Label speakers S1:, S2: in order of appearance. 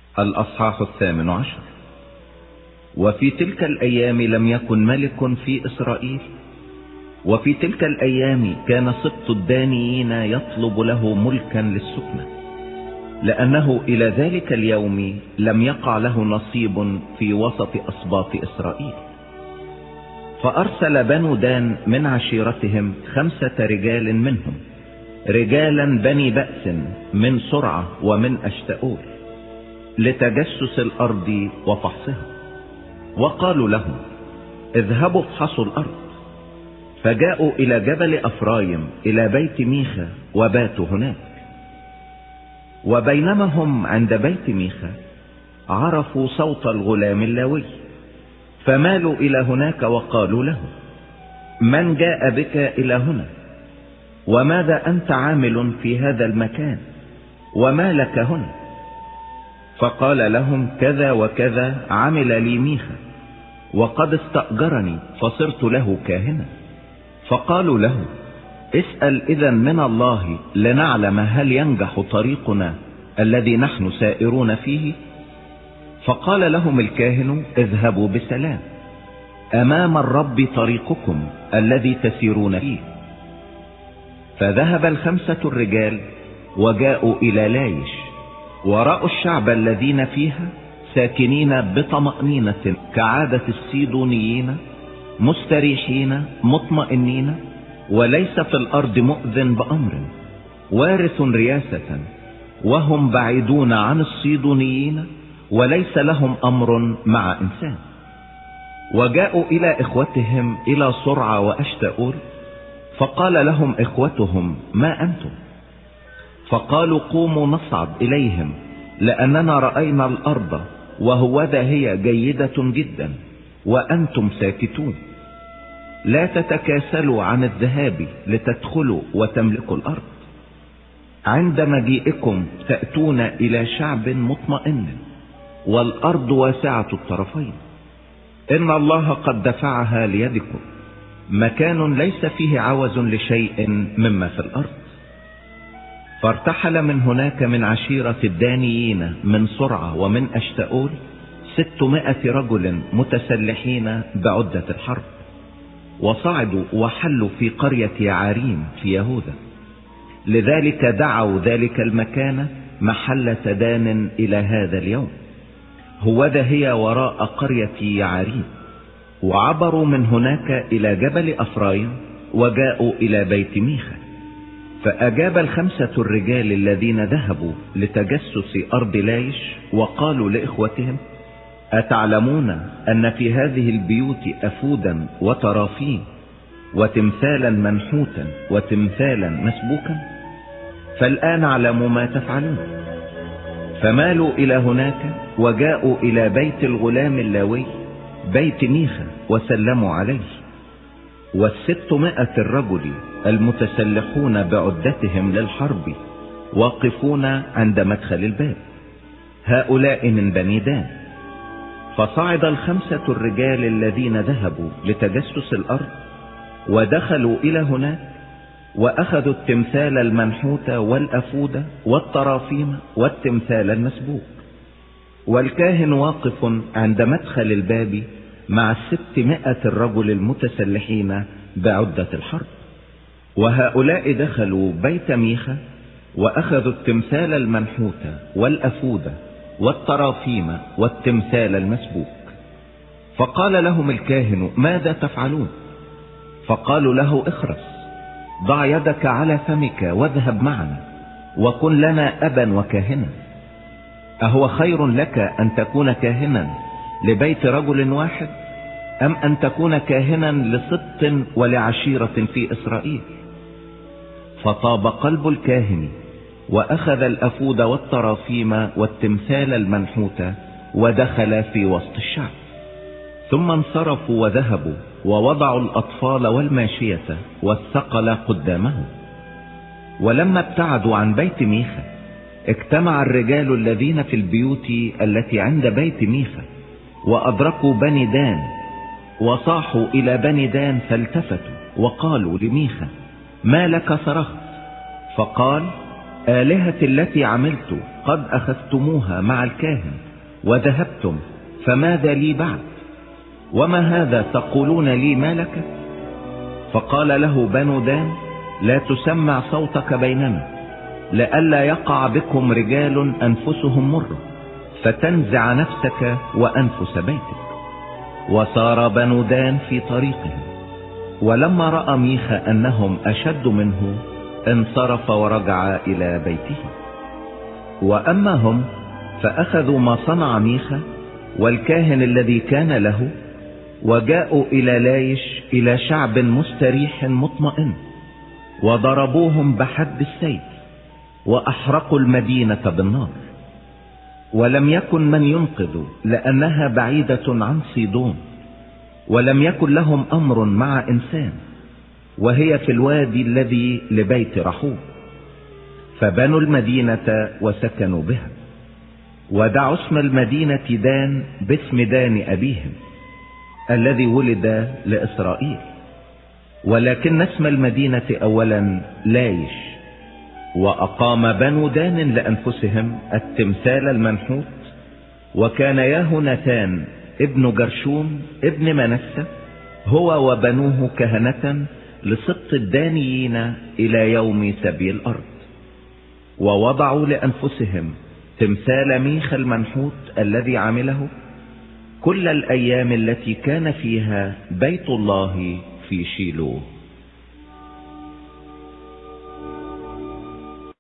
S1: الأصحاح 18. وفي تلك الأيام لم يكن ملك في إسرائيل، وفي تلك الأيام كان سبط الدانيين يطلب له ملكا للسكنة، لأنه إلى ذلك اليوم لم يقع له نصيب في وسط أسباط إسرائيل. فأرسل بنو دان من عشيرتهم 5 رجال منهم، رجالا بني بأس من سرعة ومن أشتاؤول، لتجسس الأرض وفحصها. وقالوا لهم: اذهبوا افحصوا الأرض. فجاءوا إلى جبل أفرايم إلى بيت ميخا وباتوا هناك. وبينما هم عند بيت ميخا عرفوا صوت الغلام اللاوي، فمالوا إلى هناك وقالوا له: من جاء بك إلى هنا؟ وماذا أنت عامل في هذا المكان؟ وما لك هنا؟ فقال لهم: كذا وكذا عمل لي ميخا، وقد استأجرني فصرت له كاهنا. فقالوا له: اسأل إذن من الله لنعلم هل ينجح طريقنا الذي نحن سائرون فيه. فقال لهم الكاهن: اذهبوا بسلام، أمام الرب طريقكم الذي تسيرون فيه. فذهب 5 الرجال وجاءوا إلى لايش، ورأوا الشعب الذين فيها ساكنين بطمأنينة كعادة السيدونيين، مستريحين مطمئنين، وليس في الأرض مؤذن بأمر، وارث رياسة، وهم بعيدون عن الصيدونيين، وليس لهم أمر مع إنسان. وجاءوا إلى إخوتهم إلى سرعة وأشتاؤول، فقال لهم إخوتهم: ما أنتم؟ فقالوا: قوموا نصعد إليهم، لأننا رأينا الأرض وهوذا هي جيدة جدا، وأنتم ساكتون. لا تتكاسلوا عن الذهاب لتدخلوا وتملكوا الأرض. عند مجيئكم تأتون إلى شعب مطمئن، والأرض واسعة الطرفين، إن الله قد دفعها ليدكم، مكان ليس فيه عوز لشيء مما في الأرض. فارتحل من هناك من عشيرة الدانيين من سرعة ومن أشتاؤول 600 رجل متسلحين بعدة الحرب، وصعدوا وحلوا في قرية يعاريم في يهوذا. لذلك دعوا ذلك المكان محلة دان إلى هذا اليوم. هوذا هي وراء قرية يعاريم. وعبروا من هناك إلى جبل أفرايم وجاءوا إلى بيت ميخا. فأجاب 5 الرجال الذين ذهبوا لتجسس أرض لايش وقالوا لإخوتهم: أتعلمون أن في هذه البيوت أفودا وترافين وتمثالا منحوتا وتمثالا مسبوكا؟ فالآن اعلموا ما تفعلون. فمالوا إلى هناك وجاءوا إلى بيت الغلام اللاوي بيت ميخا وسلموا عليه. 600 الرجل المتسلحون بعدتهم للحرب واقفون عند مدخل الباب، هؤلاء من بني دان. فصعد 5 الرجال الذين ذهبوا لتجسس الأرض ودخلوا إلى هناك، وأخذوا التمثال المنحوت والأفود والطرافيم والتمثال المسبوك. والكاهن واقف عند مدخل الباب مع 600 الرجل المتسلحين بعدة الحرب. وهؤلاء دخلوا بيت ميخا وأخذوا التمثال المنحوت والأفود والطرافيم والتمثال المسبوك. فقال لهم الكاهن: ماذا تفعلون؟ فقالوا له: اخرس، ضع يدك على فمك واذهب معنا، وكن لنا أبا وكاهنا. أهو خير لك أن تكون كاهنا لبيت رجل واحد، أم أن تكون كاهنا لسبط ولعشيرة في إسرائيل؟ فطاب قلب الكاهن، وأخذ الأفود والطرافيم والتمثال المنحوت ودخل في وسط الشعب. ثم انصرفوا وذهبوا ووضعوا الأطفال والماشية والثقل قدامهم. ولما ابتعدوا عن بيت ميخا اجتمع الرجال الذين في البيوت التي عند بيت ميخا وأدركوا بني دان، وصاحوا إلى بني دان فالتفتوا وقالوا لميخا: ما لك صرخت؟ فقال: آلهتي التي عملت قد أخذتموها مع الكاهن وذهبتم، فماذا لي بعد؟ وما هذا تقولون لي ما لك؟ فقال له بنو دان: لا تسمع صوتك بيننا، لئلا يقع بكم رجال أنفسهم مرة فتنزع نفسك وأنفس بيتك. وسار بنو دان في طريقهم، ولما رأى ميخا أنهم أشد منه انصرف ورجع إلى بيته. وأما هم فأخذوا ما صنع ميخا والكاهن الذي كان له، وجاءوا إلى لايش إلى شعب مستريح مطمئن، وضربوهم بحد السيف، وأحرقوا المدينة بالنار. ولم يكن من ينقذ، لأنها بعيدة عن صيدون، ولم يكن لهم أمر مع إنسان، وهي في الوادي الذي لبيت رحوب. فبنوا المدينة وسكنوا بها، ودعوا اسم المدينة دان باسم دان أبيهم الذي ولد لإسرائيل. ولكن اسم المدينة أولا لايش. وأقام بنو دان لأنفسهم التمثال المنحوت، وكان يهونتان ابن جرشوم ابن منسى هو وبنوه كهنة لسبط الدانيين إلى يوم سبي الأرض. ووضعوا لأنفسهم تمثال ميخا المنحوت الذي عمله كل الأيام التي كان فيها بيت الله في شيلوه.